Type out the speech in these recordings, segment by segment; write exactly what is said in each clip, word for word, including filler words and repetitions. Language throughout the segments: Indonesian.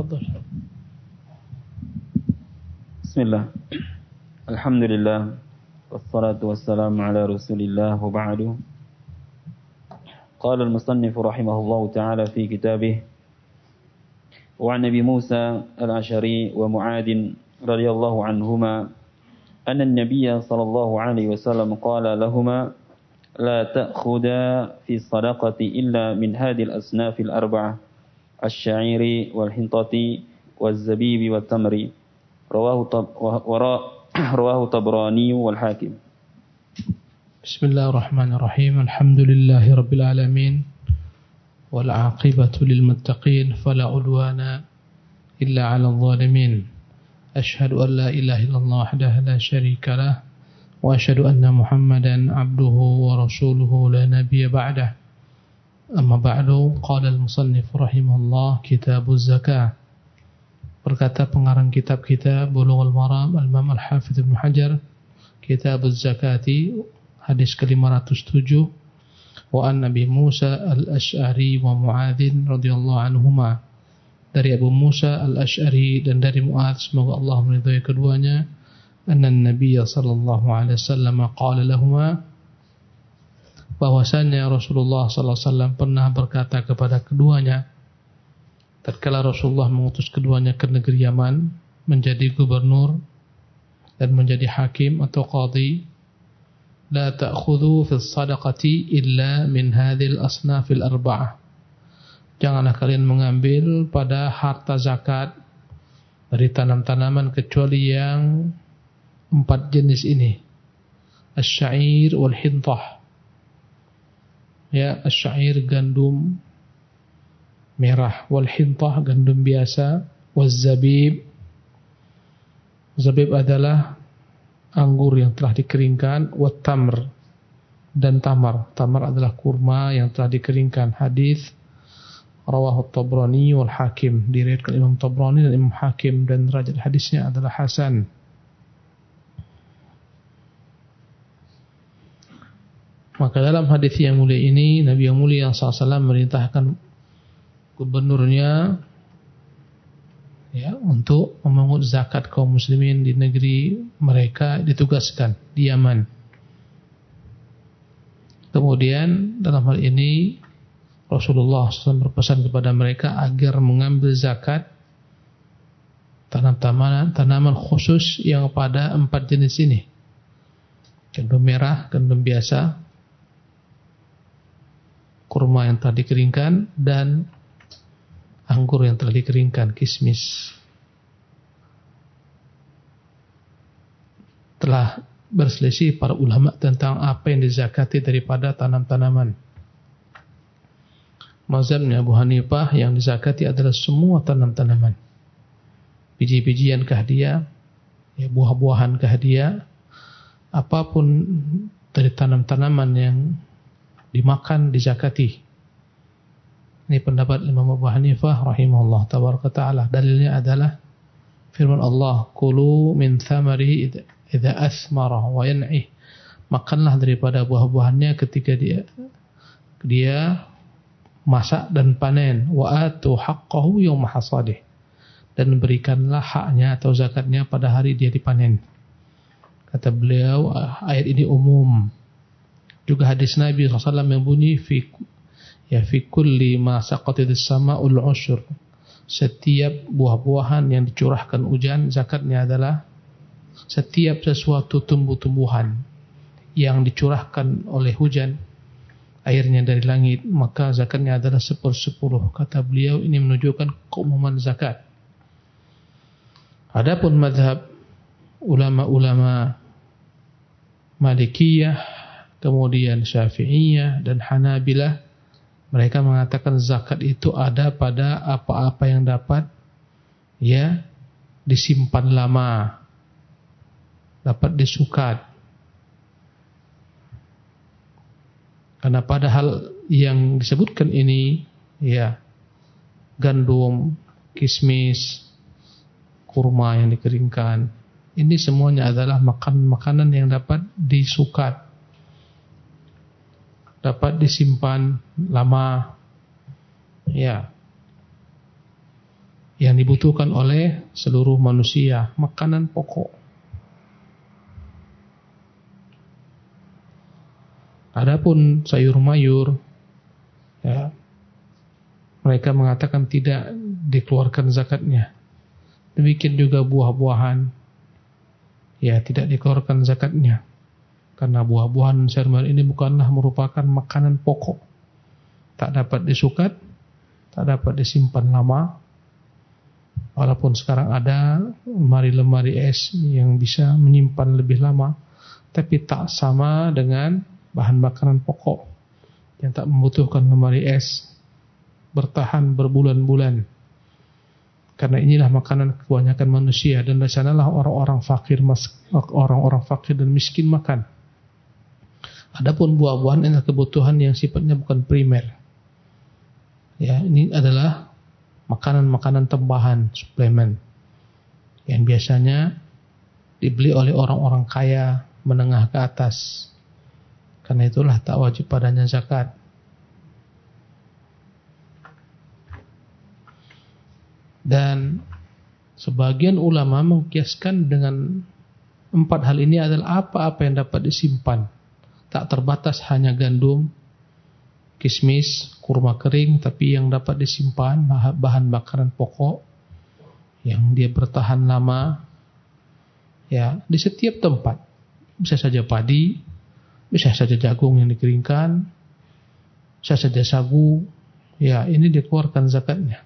تفضل. بسم الله الحمد لله والصلاة والسلام على رسول الله وبعد. قال المصنف رحمه الله تعالى في كتابه: وعن أبي موسى الأشعري ومعاذ رضي الله عنهما أن النبي صلى الله عليه وسلم قال لهما: لا تأخذا في الصدقة إلا من هذه الأصناف الأربعة: الشعير والحنطة والزبيب والتمر. رواه طب رواه طبراني والحاكم. بسم الله الرحمن الرحيم. الحمد لله رب العالمين والعاقبة للمتقين فلا عدوان إلا على الظالمين. أشهد أن لا إله إلا الله وحده لا شريك له وأشهد أن محمدا عبده ورسوله لا نبي بعده. أما بعد قال المصنف رحمه الله كتاب الزكاة. Berkata pengarang kitab kita Bulughul Maram Al-Imam Al-Hafidz Ibnu Hajar, Kitab Az-Zakati, hadis ke lima ratus tujuh. Wa an Nabi Musa Al-Ash'ari wa Mu'adzin radhiyallahu anhuma, dari Abu Musa Al-Ash'ari dan dari Mu'adz, semoga Allah meridhai keduanya, anna Nabi sallallahu alaihi wasallam qala lahumā, bahwasanya Rasulullah sallallahu alaihi wasallam pernah berkata kepada keduanya tatkala Rasulullah mengutus keduanya ke negeri Yaman menjadi gubernur dan menjadi hakim atau qadhi: la ta'khudhu fi shadaqati illa min hadhil asnafil arba'ah, janganlah kalian mengambil pada harta zakat dari tanam-tanaman kecuali yang empat jenis ini: asy-sya'ir wal hintah, ya, asy-sya'ir gandum merah, wal hintah gandum biasa, waz zabib, zabib adalah anggur yang telah dikeringkan, wat tamr, dan tamar, tamar adalah kurma yang telah dikeringkan. Hadis rawahu Tabrani wal Hakim, diriwayatkan Imam Tabrani dan Imam Hakim, dan derajat hadisnya adalah hasan. Maka dalam hadis yang mulia ini, Nabi yang mulia sallallahu alaihi wasallam merintahkan gubernurnya, ya, untuk memungut zakat kaum muslimin di negeri mereka ditugaskan di Yaman. Kemudian dalam hal ini Rasulullah shallallahu alaihi wasallam berpesan kepada mereka agar mengambil zakat tanam-tanaman tanaman khusus yang pada empat jenis ini: gandum merah, gandum biasa, kurma yang telah dikeringkan, dan anggur yang telah dikeringkan, kismis. Telah berselisih para ulama tentang apa yang dizakati daripada tanam-tanaman. Mazhabnya Abu Hanifah, yang dizakati adalah semua tanam-tanaman, biji-bijian kah dia, ya, buah-buahan kah dia, apapun dari tanam-tanaman yang dimakan dizakati. Ini pendapat Imam Abu Hanifah rahimahullah tabaraka ta'ala. Dalilnya adalah firman Allah: kulu min thamarihi idza asmara wa yan'i, makanlah daripada buah-buahannya ketika dia dia masak dan panen. Wa atu haqqahu yawma hasadih, dan berikanlah haknya atau zakatnya pada hari dia dipanen. Kata beliau, ayat ini umum. Juga hadis Nabi sallallahu alaihi wasallam yang bunyi fi ya fi kulli ma saqatis sama'ul usyur, setiap buah-buahan yang dicurahkan hujan zakatnya adalah setiap sesuatu tumbuh-tumbuhan yang dicurahkan oleh hujan airnya dari langit, maka zakatnya adalah sepersepuluh. Kata beliau, ini menunjukkan keumuman zakat. Adapun mazhab ulama-ulama Malikiyah, kemudian Syafi'iyah dan Hanabilah, mereka mengatakan zakat itu ada pada apa-apa yang dapat, ya, disimpan lama, dapat disukat. Karena padahal yang disebutkan ini, ya, gandum, kismis, kurma yang dikeringkan, ini semuanya adalah makan makanan yang dapat disukat, dapat disimpan lama, ya. yang dibutuhkan oleh seluruh manusia, makanan pokok. Adapun sayur mayur, ya, mereka mengatakan tidak dikeluarkan zakatnya. Demikian juga buah-buahan, ya, tidak dikeluarkan zakatnya. Karena buah-buahan sayur mayur ini bukanlah merupakan makanan pokok. Tak dapat disukat, tak dapat disimpan lama. Walaupun sekarang ada lemari-lemari es yang bisa menyimpan lebih lama, tapi tak sama dengan bahan makanan pokok yang tak membutuhkan lemari es bertahan berbulan-bulan. Karena inilah makanan kebanyakan manusia, dan dari sanalah orang-orang fakir orang-orang fakir dan miskin makan. Adapun buah-buahan adalah kebutuhan yang sifatnya bukan primer. Ya, ini adalah makanan-makanan tambahan, suplemen, yang biasanya dibeli oleh orang-orang kaya menengah ke atas. Karena itulah tak wajib padanya zakat. Dan sebagian ulama mengkiaskan dengan empat hal ini adalah apa-apa yang dapat disimpan. Tak terbatas hanya gandum, kismis, kurma kering, tapi yang dapat disimpan bahan makanan pokok yang dia bertahan lama, ya, di setiap tempat. Bisa saja padi, bisa saja jagung yang dikeringkan, bisa saja sagu, ya, ini dikeluarkan zakatnya.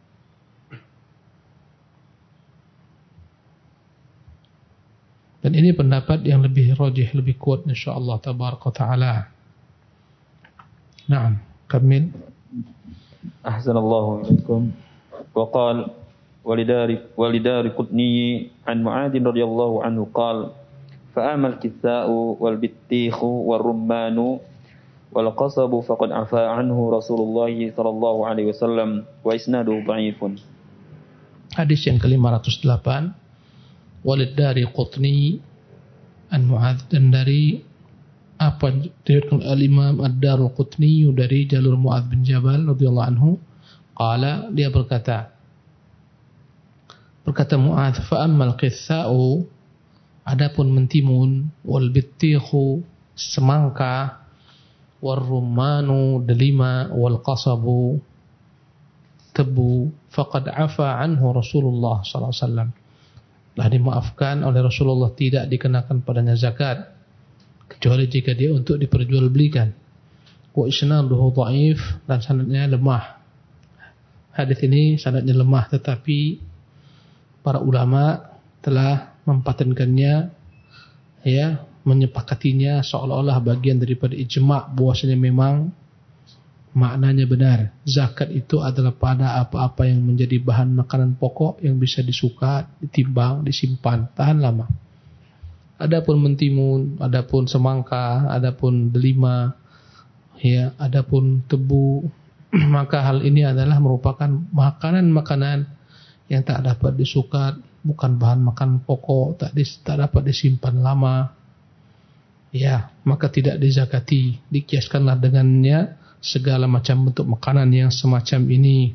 Dan ini pendapat yang lebih rajih, lebih kuat insyaallah tabaraka taala. Naam, kamil. Ahsanallahu ilaikum. Wa qala walidari walidari qutni an Mu'adz radhiyallahu anhu qala fa amal kisa'u wal bittikhu war rummanu wal qasabu faqad afa anhu Rasulullah sallallahu alaihi wasallam wa isnaduhu dhaifun. Hadis yang ke lima ratus delapan, Walid dari Qutni an Mu'adz, dan dari apa diriwayatkan al-Imam Ad-Darul Qutni dari jalur Mu'adz bin Jabal radhiyallahu anhu, qala, dia berkata berkata Mu'adz, fa ammal qitha'u, adapun mentimun, wal bittikhu, semangka, war rummanu, delima, wal qasabu, tebu, faqad afa anhu Rasulullah sallallahu alaihi wasallam, telah dimaafkan oleh Rasulullah, tidak dikenakan padanya zakat kecuali jika dia untuk diperjualbelikan. Wa isnaduhu dhaif, dan sanadnya lemah. Hadis ini sanadnya lemah, tetapi para ulama telah mempatenkannya, ya, menyepakatinya seolah-olah bagian daripada ijma' bahwasanya memang maknanya benar. Zakat itu adalah pada apa-apa yang menjadi bahan makanan pokok yang bisa disukat, ditimbang, disimpan, tahan lama. Adapun mentimun, adapun semangka, adapun delima, ya, adapun tebu, maka hal ini adalah merupakan makanan-makanan yang tak dapat disukat, bukan bahan makanan pokok, tak, dis, tak dapat disimpan lama. Ya, maka tidak dizakati. Dikiaskanlah dengannya segala macam bentuk makanan yang semacam ini.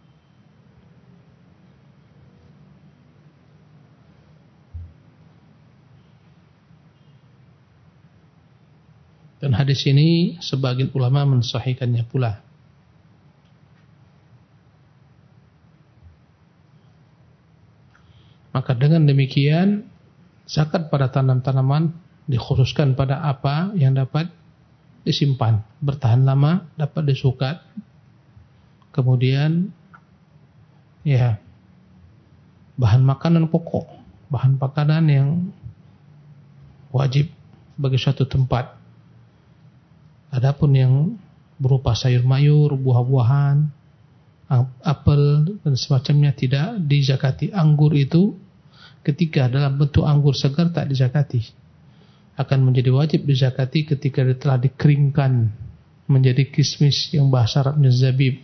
Dan hadis ini sebagian ulama mensahihkannya pula. Maka dengan demikian, zakat pada tanam-tanaman dikhususkan pada apa yang dapat disimpan, bertahan lama, dapat disukat. Kemudian, ya, bahan makanan pokok, bahan makanan yang wajib bagi suatu tempat. Adapun yang berupa sayur mayur, buah-buahan, apel dan semacamnya tidak dizakati. Anggur itu ketika dalam bentuk anggur segar tak dizakati. Akan menjadi wajib dizakati ketika telah dikeringkan menjadi kismis yang bahasa Arabnya zabib.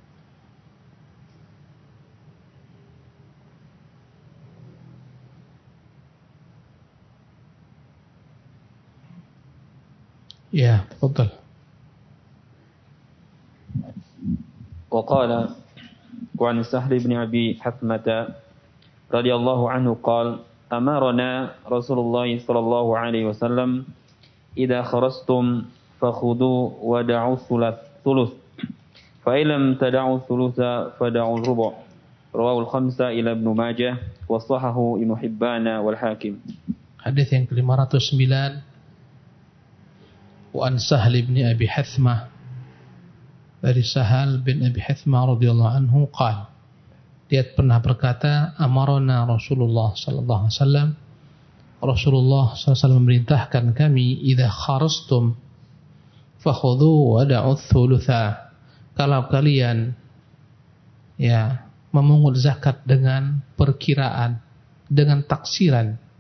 Ya, betul. Wa qala وعن سهل بن أبي حثمة رضي الله عنه قال أمرنا رسول الله صلى الله عليه وسلم إذا خرجتم فخذوا ودعوا الثلث فإن لم تدعوا الثلث فدعوا الربع رواه الخمسة إلى ابن ماجه وصححه ابن حبان والحاكم. Hadis yang ke lima ratus sembilan wa an Sahal bin Abi Hathmah, dari Sahal bin Abi Hathmah radhiyallahu anhu qala, dia pernah berkata, amarna Rasulullah sallallahu alaihi wasallam, Rasulullah sallallahu alaihi wasallam memerintahkan kami, idza kharastum fakhudhu wa da'u thulutha, kalau kalian ya memungut zakat dengan perkiraan, dengan taksiran,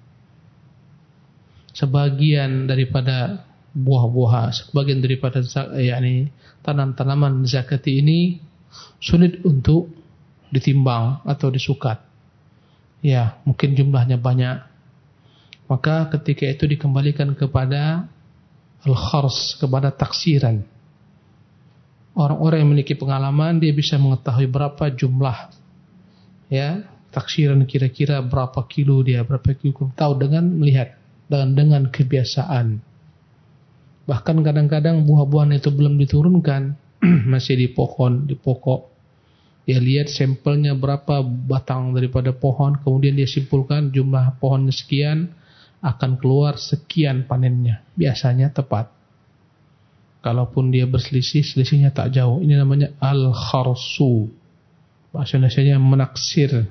sebagian daripada buah-buahan, sebagian daripada yakni tanam-tanaman zakati ini sulit untuk ditimbang atau disukat. Ya, mungkin jumlahnya banyak. Maka ketika itu dikembalikan kepada al-khars, kepada taksiran. Orang-orang yang memiliki pengalaman, dia bisa mengetahui berapa jumlah ya taksiran, kira-kira berapa kilo dia, berapa kilo, tahu dengan melihat dan dengan kebiasaan. Bahkan kadang-kadang buah-buahan itu belum diturunkan, masih di pohon, di pokok. Dia lihat sampelnya berapa batang daripada pohon, kemudian dia simpulkan jumlah pohonnya sekian, akan keluar sekian panennya. Biasanya tepat. Kalaupun dia berselisih, selisihnya tak jauh. Ini namanya al-kharsu. Bahasa Indonesianya menaksir.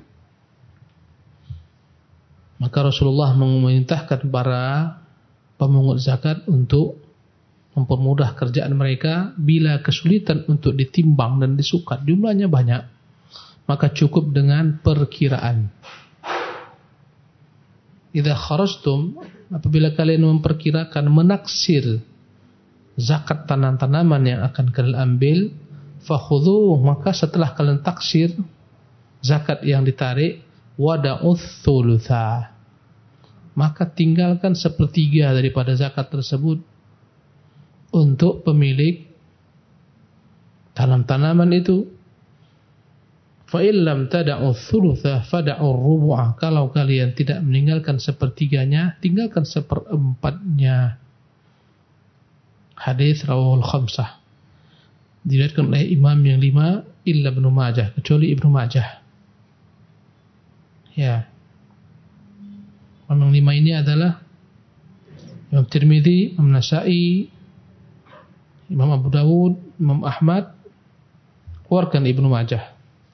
Maka Rasulullah memerintahkan para pemungut zakat untuk mempermudah kerjaan mereka. Bila kesulitan untuk ditimbang dan disukat, jumlahnya banyak, maka cukup dengan perkiraan. Idza kharajtum, apabila kalian memperkirakan, menaksir zakat tanam-tanaman yang akan kalian ambil, fakhudhu, maka setelah kalian taksir zakat yang ditarik, wada'uth thulutha, maka tinggalkan sepertiga daripada zakat tersebut untuk pemilik tanam-tanaman itu. Fa illam tada'u thulutha fada'u rubu'a, kalau kalian tidak meninggalkan sepertiganya, tinggalkan seperempatnya. Hadis rawahul khamsah, diriwayatkan oleh imam yang lima, illa Ibnu Majah, kecuali Ibnu Majah. Ya. Orang lima ini adalah Imam Tirmidzi, Imam Nasa'i, Imam Abu Dawud, Imam Ahmad, keluarkan Ibnu Majah.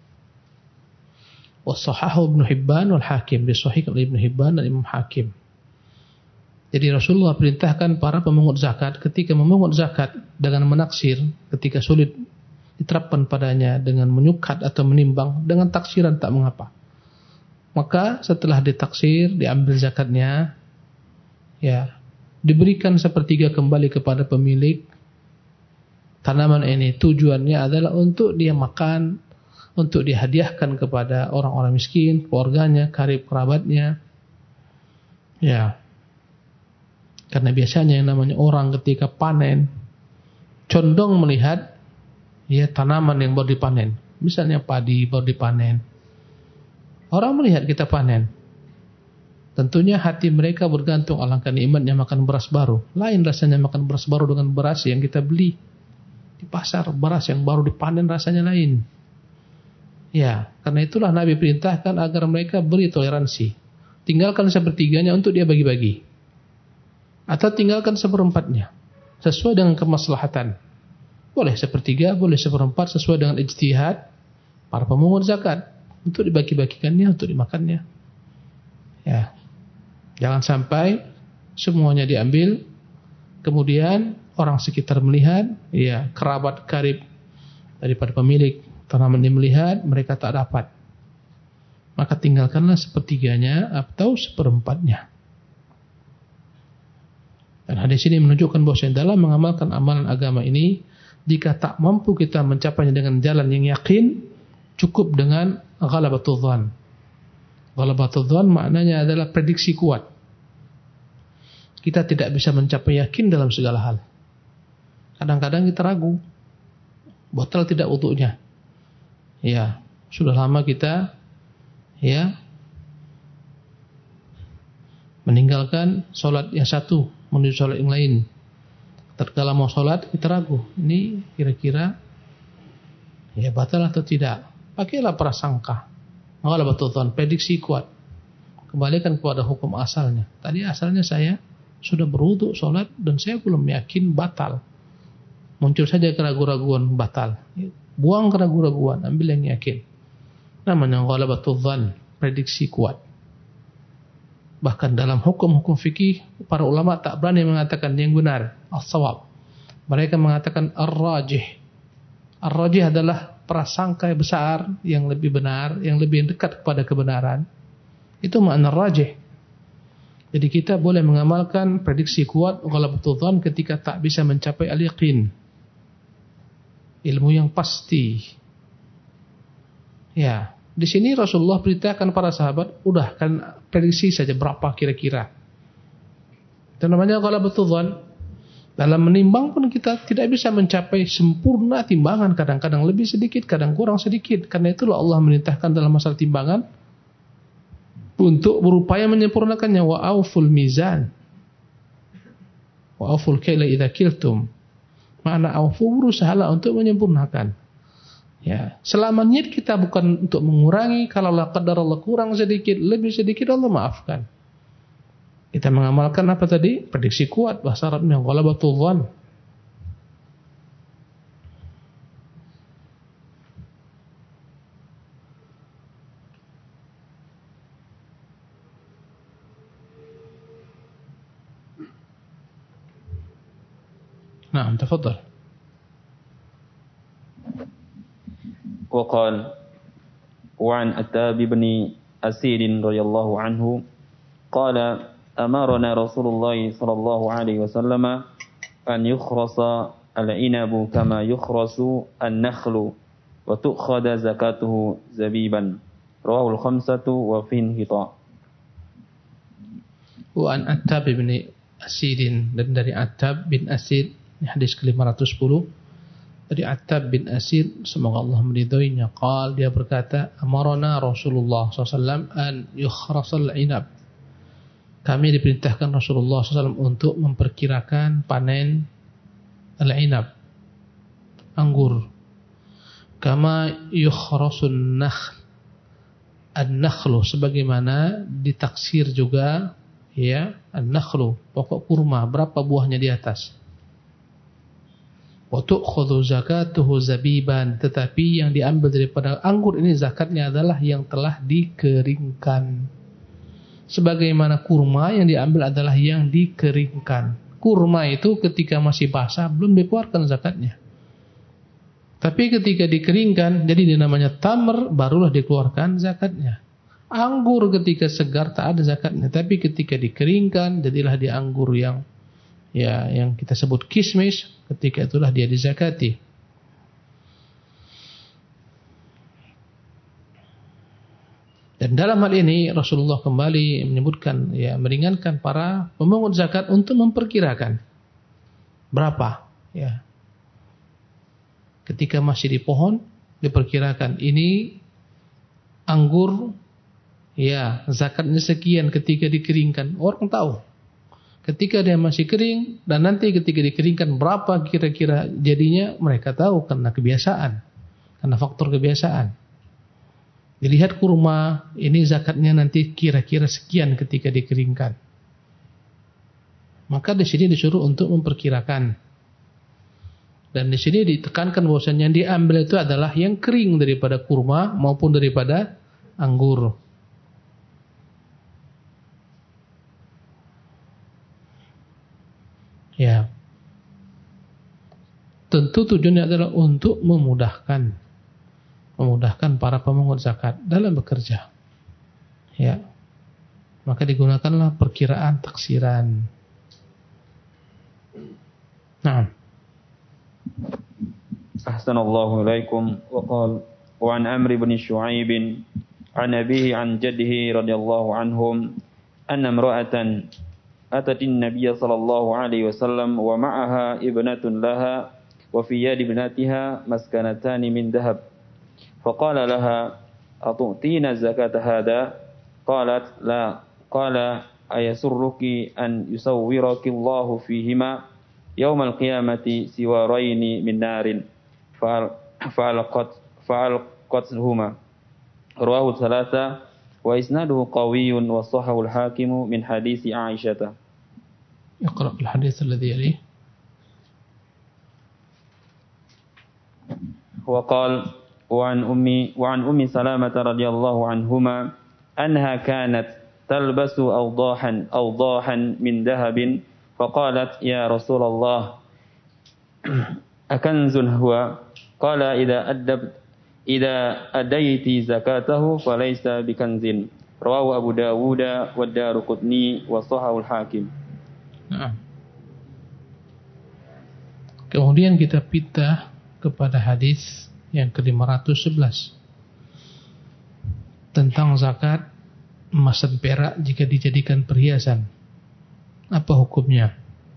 Wa sahahu Ibnu Hibban wal Hakim, disahihkan oleh Ibnu Hibban dan Imam Hakim. Jadi Rasulullah perintahkan para pemungut zakat ketika memungut zakat dengan menaksir, ketika sulit diterapkan padanya dengan menyukat atau menimbang, dengan taksiran tak mengapa. Maka setelah ditaksir, diambil zakatnya, ya, diberikan sepertiga kembali kepada pemilik tanaman ini. Tujuannya adalah untuk dia makan, untuk dihadiahkan kepada orang-orang miskin, keluarganya, karib kerabatnya. Ya. Karena biasanya yang namanya orang ketika panen condong melihat ya tanaman yang baru dipanen. Misalnya padi baru dipanen. Orang melihat kita panen, tentunya hati mereka bergantung, alangkah nikmatnya makan beras baru. Lain rasanya makan beras baru dengan beras yang kita beli di pasar. Beras yang baru dipanen rasanya lain. Ya, karena itulah Nabi perintahkan agar mereka beri toleransi. Tinggalkan sepertiganya untuk dia bagi-bagi, atau tinggalkan seperempatnya sesuai dengan kemaslahatan. Boleh sepertiga, boleh seperempat, sesuai dengan ijtihad para pemungut zakat, untuk dibagi-bagikannya, untuk dimakannya. Ya, jangan sampai semuanya diambil, kemudian orang sekitar melihat, ya, kerabat karib daripada pemilik tanaman ini melihat, mereka tak dapat. Maka tinggalkanlah sepertiganya atau seperempatnya. Dan hadis ini menunjukkan bahwa dalam mengamalkan amalan agama ini, jika tak mampu kita mencapainya dengan jalan yang yakin, cukup dengan ghalabatul dhann. Ghalabatul dhann maknanya adalah prediksi kuat. Kita tidak bisa mencapai yakin dalam segala hal. Kadang-kadang kita ragu, batal tidak wudunya. Ya, Sudah lama kita ya meninggalkan sholat yang satu menuju sholat yang lain. Tatkala mau sholat kita ragu, ini kira-kira ya batal atau tidak. Pakailah prasangka, ghalabatul dzan, prediksi kuat. Kembalikan kepada hukum asalnya. Tadi asalnya saya sudah berwudu sholat dan saya belum yakin batal. Muncul saja keraguan-raguan batal. Buang keraguan-raguan, ambil yang yakin. Namanya ghalabatul dzan, prediksi kuat. Bahkan dalam hukum-hukum fikih, para ulama tak berani mengatakan yang benar, as-shawab. Mereka mengatakan ar-rajih. Ar-rajih adalah prasangka yang besar, yang lebih benar, yang lebih dekat kepada kebenaran. Itu makna rajih. Jadi kita boleh mengamalkan prediksi kuat ghalabatul dzan ketika tak bisa mencapai al-yaqin. Ilmu yang pasti. Ya. Di sini Rasulullah perintahkan para sahabat, udah kan prediksi saja berapa kira-kira. Itu namanya ghalabatul dzan. Dalam menimbang pun kita tidak bisa mencapai sempurna timbangan, kadang-kadang lebih sedikit, kadang kurang sedikit. Karena itulah Allah merintahkan dalam masalah timbangan untuk berupaya menyempurnakannya. Wa auful mizan. Wa auful kaila idza kiltum. Makna aufu, berusahalah untuk menyempurnakan. Ya, selama niat kita bukan untuk mengurangi, kalau Allah qadar Allah kurang sedikit, lebih sedikit, Allah maafkan. Kita mengamalkan apa tadi? Prediksi kuat, bahasa Arabnya ghalabatul dzan. Nah, tafadhal. وقال وعن أتاب بن أسير رضي الله عنه قال أمرنا رسول الله صلى الله عليه وسلم أن يخرص العنب كما يخرص النخل وتؤخذ زكاته زبيبا رواه الخمسة وفيه انقطاع. وعن أتاب بن أسير, dan dari Attab bin Asir, ini hadis ke lima ratus sepuluh. Dari Attab bin Asir, semoga Allah meridhoinya, qal, dia berkata, amarana Rasulullah sallallahu alaihi wasallam an yukhrasal inab. Kami diperintahkan Rasulullah sallallahu alaihi wasallam untuk memperkirakan panen al-inab, anggur. Kama yukhrasun nakhl, an-nakhlu, sebagaimana ditaksir juga ya, an-nakhlu, pokok kurma, berapa buahnya di atas. Wa tu'khadhu zakatuhu zabiban, tetapi yang diambil daripada anggur ini zakatnya adalah yang telah dikeringkan. Sebagaimana kurma yang diambil adalah yang dikeringkan. Kurma itu ketika masih basah belum dikeluarkan zakatnya. Tapi ketika dikeringkan, jadi dia namanya tamr, barulah dikeluarkan zakatnya. Anggur ketika segar tak ada zakatnya, tapi ketika dikeringkan jadilah dia anggur yang ya yang kita sebut kismis, ketika itulah dia dizakati. Dan dalam hal ini Rasulullah kembali menyebutkan, ya, meringankan para pemungut zakat untuk memperkirakan berapa, ya. Ketika masih di pohon diperkirakan ini anggur, ya, zakatnya sekian. Ketika dikeringkan orang tahu. Ketika dia masih kering dan nanti ketika dikeringkan berapa kira-kira jadinya, mereka tahu karena kebiasaan, karena faktor kebiasaan. Dilihat kurma ini zakatnya nanti kira-kira sekian ketika dikeringkan. Maka di sini disuruh untuk memperkirakan. Dan di sini ditekankan bahwasanya yang diambil itu adalah yang kering daripada kurma maupun daripada anggur. Ya, tentu tujuannya adalah untuk memudahkan, memudahkan para pemungut zakat dalam bekerja. Ya, maka digunakanlah perkiraan taksiran. Nah, Ahsanallahu ilaikum. Wa qala wa an Amr bin Shu'aib an abihi an jaddihi radhiyallahu anhum anna imra'atan أتت النبي صلى الله عليه وسلم ومعها ابنة لها وفي يد ابنتها مسكنتان من ذهب فقال لها أتؤتين الزكاة هذا؟ قالت لا. قال أيسرك أن يصورك الله فيهما يوم القيامة سوارين من نار فألقت فألقتهما. رواه الثلاثة وإسناده قوي وصححه الحاكم من حديث عائشة. اقرأ الحديث الذي يليه. وقال وعن أمي وعن أم سلامة رضي الله عنهما أنها كانت تلبس أوضاحا أوضاحا من ذهب فقالت يا رسول الله أكنز هو؟ قال إذا أدب إذا أديت زكاته فليس بكنز. رواه أبو داود والدارقطني وصححه الحاكم. Nah. Kemudian kita pindah kepada hadis yang ke lima ratus sebelas tentang zakat emas dan perak jika dijadikan perhiasan. Apa hukumnya?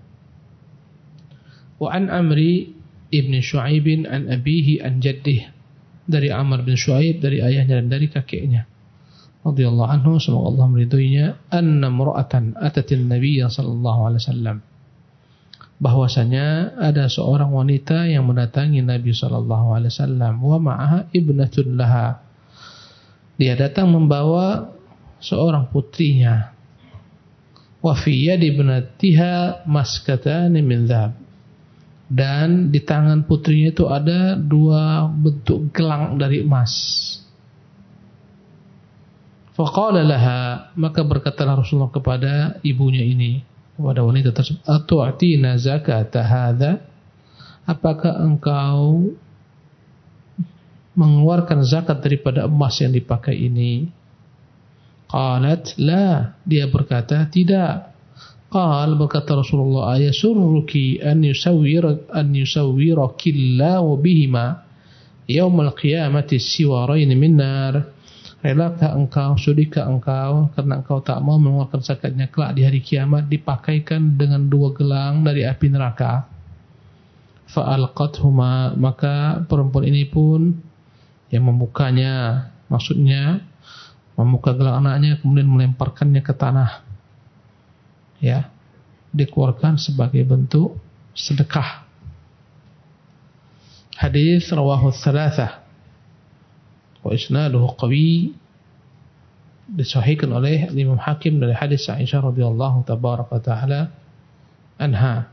Wa an Amri ibn Shu'aib an abihi an jaddih, dari Amr bin Shu'aib dari ayahnya dan dari kakeknya radhiyallahu anhu, semoga Allah meridhoinya, anna mura'atan atatin nabiyya sallallahu alaihi wasallam, bahwasanya ada seorang wanita yang mendatangi Nabi sallallahu alaihi wasallam, wa ma'aha ibnatun laha, dia datang membawa seorang putrinya, wa fi yadi ibnatiha maskatan min dhahab, dan di tangan putrinya itu ada dua bentuk gelang dari emas. Faqala laha, maka berkatalah Rasulullah kepada ibunya ini, kepada wanita tersebut, atu'tina zakata hadza, apakah engkau mengeluarkan zakat daripada emas yang dipakai ini? Qalat la, dia berkata tidak. Qal, berkata Rasulullah, ayasurruki an yusawwir an yusawwirakillahu bihima yaumal qiyamati siwarain min nar, relakah engkau, sudikah engkau, karena engkau tak mau mengeluarkan zakatnya kelak di hari kiamat, dipakaikan dengan dua gelang dari api neraka. Fa'alqathuma, maka perempuan ini pun yang membukanya, maksudnya membuka gelang anaknya kemudian melemparkannya ke tanah, ya, dikeluarkan sebagai bentuk sedekah. Hadis rawahu tsalatsah wa isnaduhu qawi, disahihkan oleh Imam Hakim dari hadis Aisyah radhiyallahu tabaraka taala anha.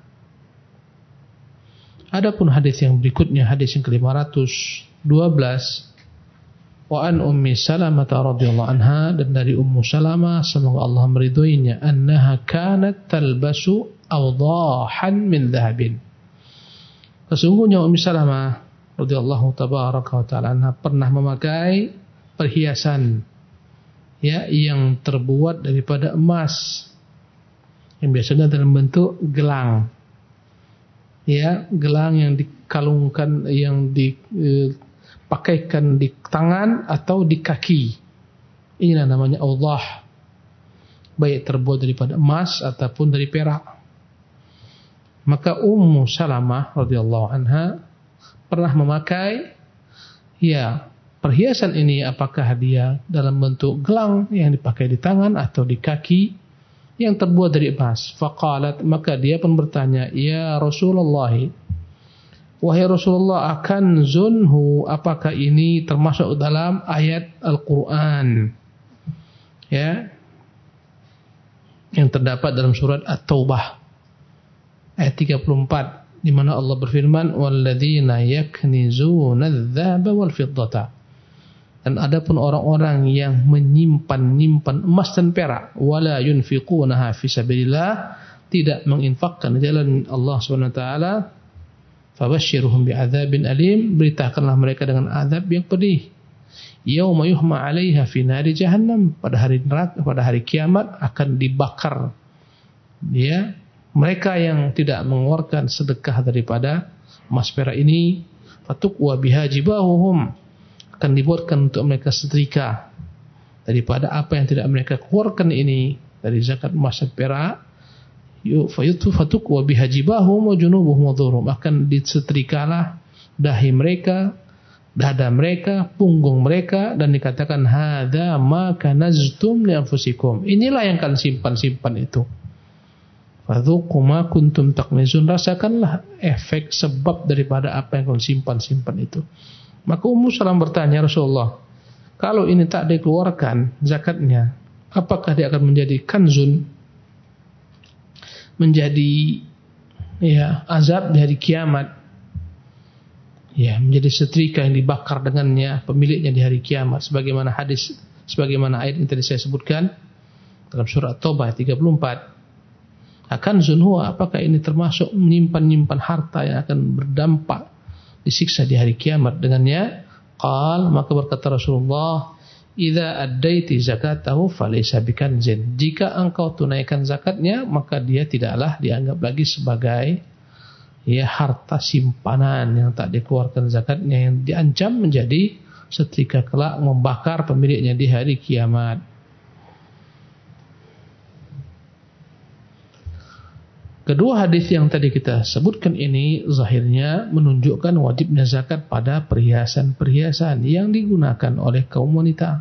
Adapun hadis yang berikutnya, hadis yang ke lima ratus dua belas, wa an ummi Salamah radhiyallahu anha, dan dari Ummu Salamah semoga Allah meridhoinya, annaha kanat talbasu awdahan min dhahabin, sesungguhnya Ummi Salamah radhiyallahu tabaraka wa ta'ala anha pernah memakai perhiasan, ya, yang terbuat daripada emas, yang biasanya dalam bentuk gelang, ya, gelang yang dikalungkan, yang dipakaikan di tangan atau di kaki. Inilah namanya awdah, baik terbuat daripada emas ataupun dari perak. Maka Ummu Salamah radhiyallahu anha pernah memakai, ya, perhiasan ini, apakah dia dalam bentuk gelang yang dipakai di tangan atau di kaki yang terbuat dari emas. Faqalat, maka dia pun bertanya, ya Rasulullah, wahai Rasulullah, akan zunhu, apakah ini termasuk dalam ayat Al-Quran, ya, yang terdapat dalam surat At-Taubah ayat tiga puluh empat, di mana Allah berfirman, walladzina yaknizuna adz-dzahaba wal fiddata, dan adapun orang-orang yang menyimpan-nyimpan emas dan perak, wala yunfiqunaha fi sabilillah, tidak menginfakkan di jalan Allah Subhanahu wa taala, fabashshirhum bi'adzabin alim, beritakanlah mereka dengan azab yang pedih. Yauma yuhma 'alaiha fi nari jahannam, pada hari neraka, pada hari kiamat akan dibakar dia, mereka yang tidak mengeluarkan sedekah daripada emas perak ini, fatuqwa biha jibahuhum, akan dibuatkan untuk mereka setrika daripada apa yang tidak mereka keluarkan ini dari zakat emas dan perak. Fayutu fatuqwa biha jibahum wa junubuhum wa dhurum, akan disetrikalah dahi mereka dada mereka, punggung mereka, dan dikatakan hadza ma kanaztum li anfusikum. Inilah yang kalian simpan-simpan itu. Fadzuqu ma kuntum taknizun. Rasakanlah efek sebab daripada apa yang kalian simpan-simpan itu. Maka Ummu Salam bertanya, Rasulullah, kalau ini tak dikeluarkan zakatnya, apakah dia akan menjadi kanzun, menjadi ya azab di hari kiamat, ya menjadi setrika yang dibakar dengannya pemiliknya di hari kiamat, sebagaimana hadis, sebagaimana ayat yang tadi saya sebutkan dalam surat Taubah tiga puluh empat. Akan zunhuwa, apakah ini termasuk menyimpan-nyimpan harta yang akan berdampak disiksa di hari kiamat dengannya? Qal, maka berkata Rasulullah, idza addaiti zakatahu falaysa bikanzin. Jika engkau tunaikan zakatnya, maka dia tidaklah dianggap lagi sebagai ya harta simpanan yang tak dikeluarkan zakatnya, yang diancam menjadi setrika kelak membakar pemiliknya di hari kiamat. Kedua hadis yang tadi kita sebutkan ini zahirnya menunjukkan wajibnya zakat pada perhiasan-perhiasan yang digunakan oleh kaum wanita.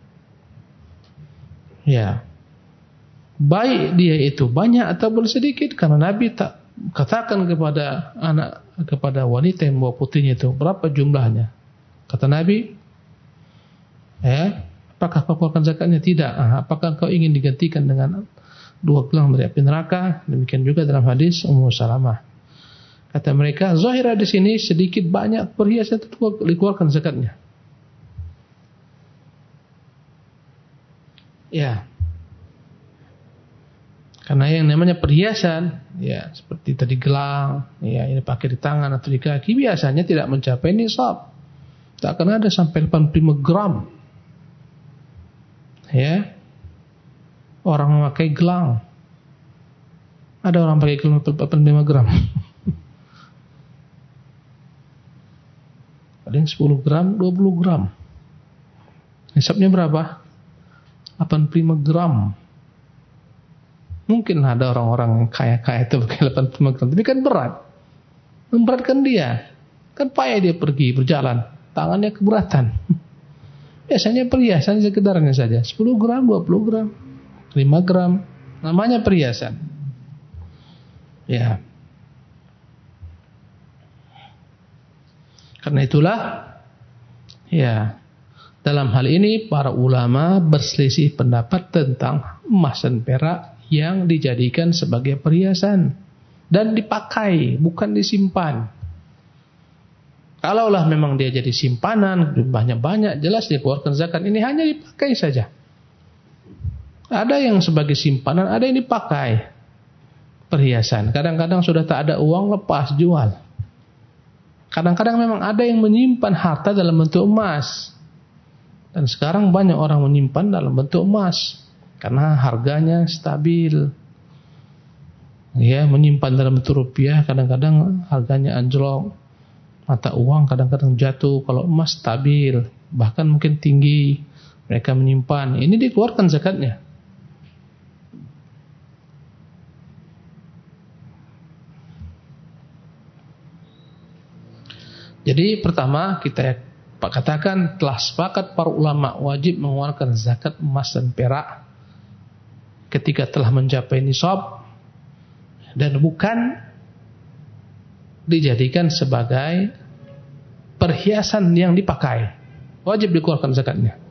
Ya, baik dia itu banyak ataupun sedikit, karena Nabi tak katakan kepada anak kepada wanita yang membawa putrinya itu berapa jumlahnya. Kata Nabi, ya, apakah kau keluarkan zakatnya? Tidak. Ah, apakah kau ingin digantikan dengan dua gelang dari api neraka? Demikian juga dalam hadis Ummu Salamah. Kata mereka, zahir di sini sedikit banyak perhiasan itu dikeluarkan zakatnya. Ya. Karena yang namanya perhiasan, ya seperti tadi gelang, ya ini pakai di tangan atau di kaki, biasanya tidak mencapai nisab. Tak akan ada sampai delapan puluh lima gram. Ya. Orang memakai gelang. Ada orang pakai gelang delapan puluh lima gram. Ada yang sepuluh gram, dua puluh gram. Nisabnya berapa? delapan puluh lima gram. Mungkin ada orang-orang yang kaya-kaya itu pakai delapan puluh lima gram. Tapi kan berat. Memberatkan dia. Kan payah dia pergi, berjalan. Tangannya keberatan. Biasanya perhiasan sekedarnya saja. sepuluh gram, dua puluh gram. lima gram, namanya perhiasan. Ya. Karena itulah, ya, dalam hal ini para ulama berselisih pendapat tentang emas dan perak yang dijadikan sebagai perhiasan dan dipakai, bukan disimpan. Kalaulah memang dia jadi simpanan, banyak-banyak, jelas dikeluarkan zakat. Ini hanya dipakai saja. Ada yang sebagai simpanan, ada yang dipakai perhiasan. Kadang-kadang sudah tak ada uang, lepas jual. Kadang-kadang memang ada yang menyimpan harta dalam bentuk emas. Dan sekarang banyak orang menyimpan dalam bentuk emas karena harganya stabil. Ya, menyimpan dalam bentuk rupiah, kadang-kadang harganya anjlok. Mata uang kadang-kadang jatuh. Kalau emas stabil, bahkan mungkin tinggi. Mereka menyimpan. Ini dikeluarkan zakatnya. Jadi pertama kita katakan telah sepakat para ulama wajib mengeluarkan zakat emas dan perak ketika telah mencapai nisab dan bukan dijadikan sebagai perhiasan yang dipakai. Wajib dikeluarkan zakatnya.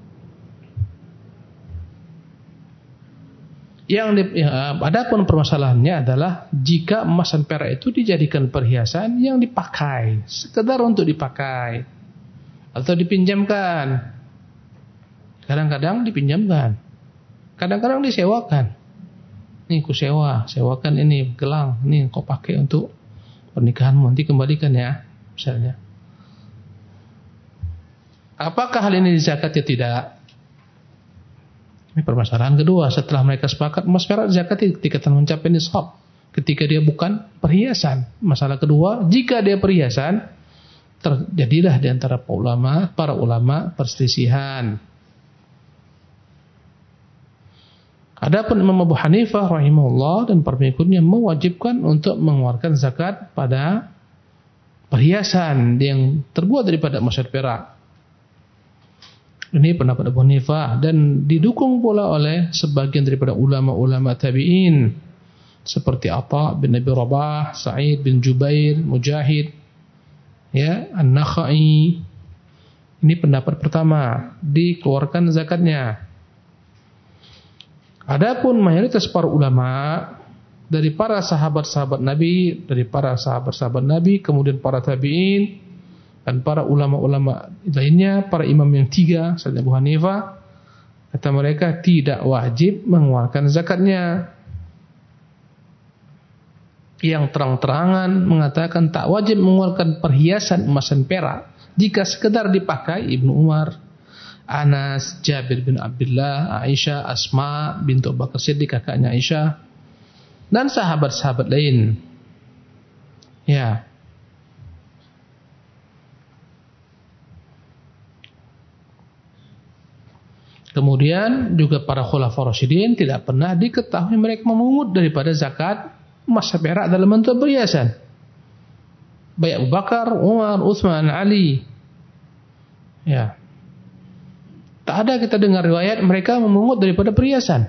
Yang di, ya, adapun permasalahannya adalah jika emas dan perak itu dijadikan perhiasan yang dipakai, sekedar untuk dipakai atau dipinjamkan. Kadang-kadang dipinjamkan, kadang-kadang disewakan. Ini ku sewa, sewakan ini gelang, ini kau pakai untuk pernikahanmu, nanti kembalikan ya, misalnya. Apakah hal ini dizakat atau tidak? Ini permasalahan kedua. Setelah mereka sepakat emas perak zakati ketika telah mencapai nisab, ketika dia bukan perhiasan. Masalah kedua, jika dia perhiasan, terjadilah di antara para ulama, para ulama perselisihan. Adapun Imam Abu Hanifah rahimahullah dan para pengikutnya mewajibkan untuk mengeluarkan zakat pada perhiasan yang terbuat daripada emas dan perak. Ini pendapat Abu Hanifah dan didukung pula oleh sebagian daripada ulama-ulama tabi'in seperti Atha bin Abi Rabah, Sa'id bin Jubair, Mujahid, ya, An-Nakhai. Ini pendapat pertama, dikeluarkan zakatnya. Adapun mayoritas para ulama dari para sahabat-sahabat Nabi, dari para sahabat-sahabat Nabi, kemudian para tabi'in dan para ulama-ulama lainnya, para imam yang tiga, selain Abu Hanifah, kata mereka tidak wajib mengeluarkan zakatnya. Yang terang-terangan mengatakan tak wajib mengeluarkan perhiasan emas dan perak jika sekedar dipakai Ibnu Umar, Anas, Jabir bin Abdullah, Aisyah, Asma bintu Abu Bakar Siddiq, kakaknya Aisyah, dan sahabat-sahabat lain. Ya. Kemudian juga para khulafaur rasyidin tidak pernah diketahui mereka memungut daripada zakat emas dan perak dalam bentuk perhiasan. Baik Abu Bakar, Umar, Utsman, Ali. Ya. Tak ada kita dengar riwayat mereka memungut daripada perhiasan.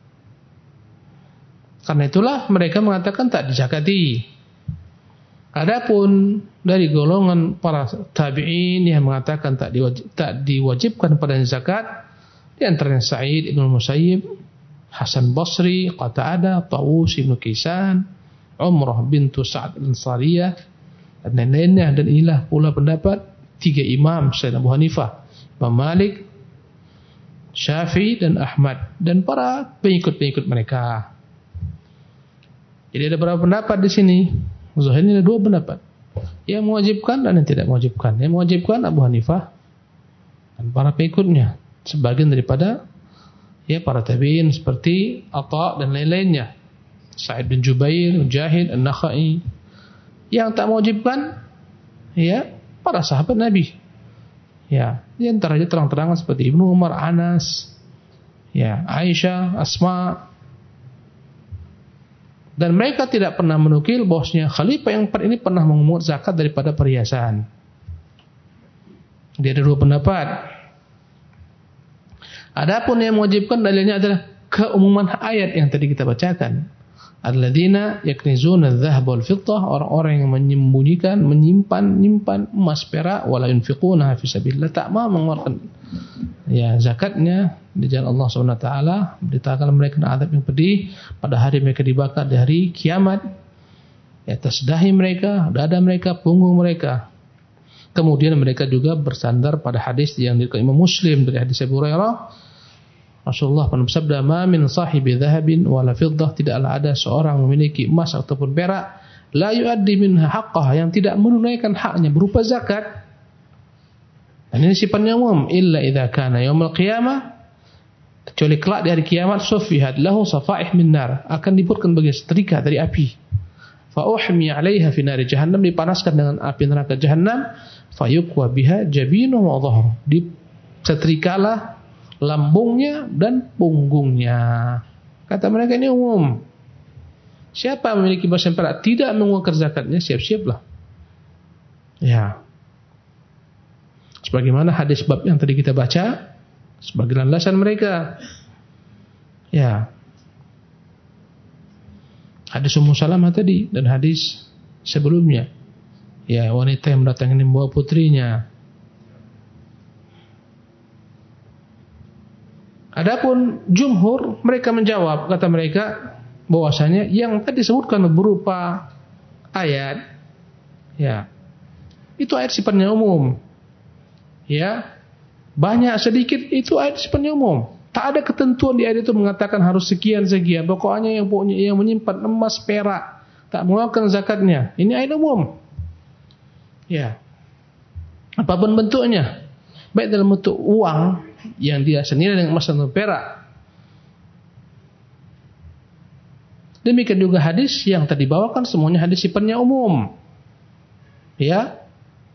Karena itulah mereka mengatakan tak dizakati. Adapun dari golongan para tabi'in yang mengatakan tak diwajib, tak diwajibkan pada zakat, di antaranya Sa'id ibn Musayyib, Hasan Basri, Qatadah, Tawus ibn Kaisan, Umrah bintu Sa'ad al-Ansariyah, dan lain-lainnya. Dan inilah pula pendapat tiga imam selain Abu Hanifah, Imam Malik, Syafi'i dan Ahmad, dan para pengikut-pengikut mereka. Jadi ada beberapa pendapat di sini. Zahirnya ada dua pendapat, yang mewajibkan dan yang tidak mewajibkan. Yang mewajibkan Abu Hanifah dan para pengikutnya, sebagian daripada ya para tabi'in seperti Atha dan lain-lainnya, Sa'id bin Jubair, Mujahid, An-Nakhai. Yang tak mewajibkan ya para sahabat Nabi. Ya, di antaranya terang-terangan seperti Ibnu Umar, Anas, ya, Aisyah, Asma. Dan mereka tidak pernah menukil bahwasanya khalifah yang empat ini pernah memungut zakat daripada perhiasan. Dia ada dua pendapat. Adapun yang mewajibkan dalilnya adalah keumuman ayat yang tadi kita bacakan. Alladzina yaknizuna adh-dhahaba wal fiddah, orang-orang yang menyembunyikan, menyimpan, nyimpan emas perak, wala yunfiquna fi sabilillah, tak mau mengeluarkan ya zakatnya di jalan Allah Subhanahu wa taala, beritakan mereka azab yang pedih pada hari mereka dibakar di hari kiamat. Ya, atas dahi mereka, dada mereka, punggung mereka. Kemudian mereka juga bersandar pada hadis yang diriwayatkan Imam Muslim dari hadis Abu Hurairah. Rasulullah pernah bersabda, "Ma min sahibi dhahabin wala fiddah", tidaklah ada seorang memiliki emas ataupun perak, la yuaddi minha haqqah, yang tidak menunaikan haknya berupa zakat. Dan ini sifatnya umum, illa idza kana yaumil qiyamah, kecuali kelak di hari kiamat, sufihat lahu safaih min nar, akan dibuatkan bagi setrika dari api. Fa uhmi 'alaiha fi nari jahannam, dipanaskan dengan api neraka jahannam, fayukwa biha jabinu wa dhahru, disetrikalah lambungnya dan punggungnya. Kata mereka ini umum. Siapa memiliki emas dan perak tidak mengeluarkan zakatnya, siap-siaplah. Ya. Sebagaimana hadis bab yang tadi kita baca, sebagai landasan mereka. Ya. Hadis Ummu Salamah tadi dan hadis sebelumnya. Ya, wanita yang mendatangi membawa putrinya. Adapun jumhur, mereka menjawab, kata mereka bahwasanya yang tadi disebutkan berupa ayat, ya, itu ayat sifatnya umum. Ya, banyak sedikit itu ayat sifatnya umum. Tak ada ketentuan di ayat itu mengatakan harus sekian sekian. Pokoknya yang punya yang menyimpan emas perak tak mengeluarkan zakatnya. Ini ayat umum. Ya, apapun bentuknya, baik dalam bentuk uang yang dia senilai dengan emas dan perak. Demikian juga hadis yang tadi bawakan, semuanya hadis sifatnya umum. Ya.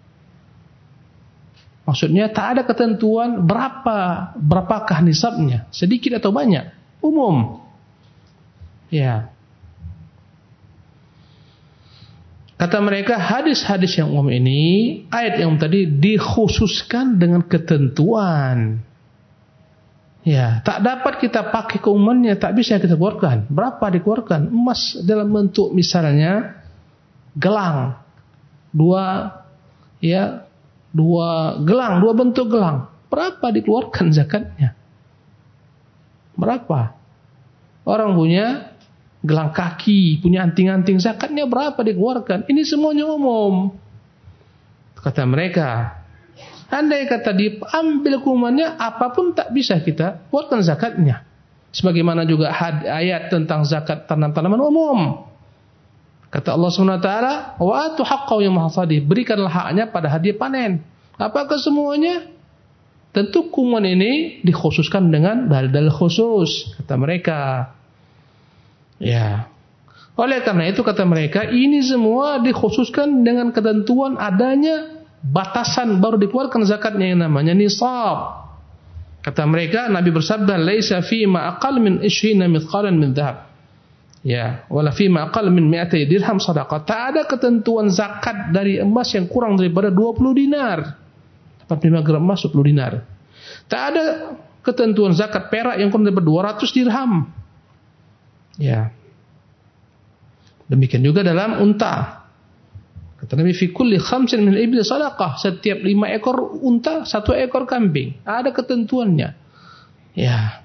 Maksudnya tak ada ketentuan berapa berapakah nisabnya, sedikit atau banyak, umum. Ya. Kata mereka, hadis-hadis yang umum ini, ayat yang tadi dikhususkan dengan ketentuan. Ya, tak dapat kita pakai keumumannya, tak bisa kita keluarkan. Berapa dikeluarkan? Emas dalam bentuk misalnya gelang. Dua ya, dua gelang, dua bentuk gelang. Berapa dikeluarkan zakatnya? Berapa? Orang punya gelang kaki, punya anting-anting, zakatnya berapa dikeluarkan? Ini semuanya umum. Kata mereka, andai kata diambil keumumannya, apapun tak bisa kita keluarkan zakatnya. Sebagaimana juga ayat tentang zakat tanam-tanaman umum. Kata Allah subhanahu wa taala, wa atu haqqahu yawma hasadih, berikanlah haknya pada hari panen. Apakah semuanya? Tentu keumuman ini dikhususkan dengan dalil-dalil khusus, kata mereka. Ya. Oleh karena itu kata mereka, ini semua dikhususkan dengan ketentuan adanya batasan baru dikeluarkan zakatnya yang namanya nisab. Kata mereka, Nabi bersabda, "Laisa fi ma aqall min ishrina mithqalan min dhahab." Ya, wala fi ma aqall min mi'ati dirham shadaqah. Tak ada ketentuan zakat dari emas yang kurang daripada dua puluh dinar. delapan puluh lima gram emas dua puluh dinar. Tak ada ketentuan zakat perak yang kurang daripada dua ratus dirham. Ya. Demikian juga dalam unta. Kata Nabi, fi kulli khamsin min al-ibil sadaqah. Setiap lima ekor unta, satu ekor kambing. Ada ketentuannya. Ya.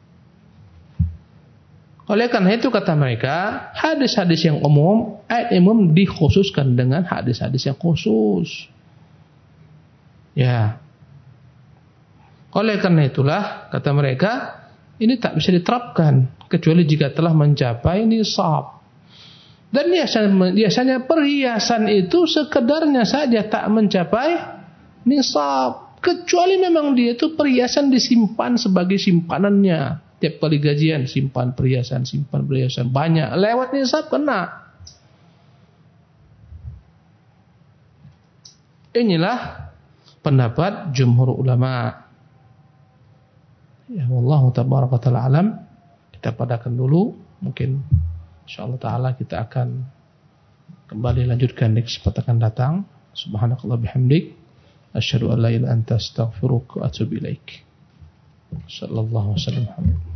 Oleh karena itu kata mereka, hadis-hadis yang umum, ayat umum dikhususkan dengan hadis-hadis yang khusus. Ya. Oleh karena itulah kata mereka, ini tak bisa diterapkan kecuali jika telah mencapai nisab. Dan biasanya, biasanya perhiasan itu sekedarnya saja tak mencapai nisab, kecuali memang dia itu perhiasan disimpan sebagai simpanannya. Tiap kali gajian simpan perhiasan, simpan perhiasan banyak, lewat nisab kena. Inilah pendapat jumhur ulama. Ya wallahu tabaraka taala alam. Kita padakan dulu, mungkin insyaallah taala kita akan kembali lanjutkan di kesempatan akan datang. Subhanakallah bihamdik, asyhadu an la ilaha illa anta astaghfiruka wa atubu ilaik. Sallallahu alaihi wasallam.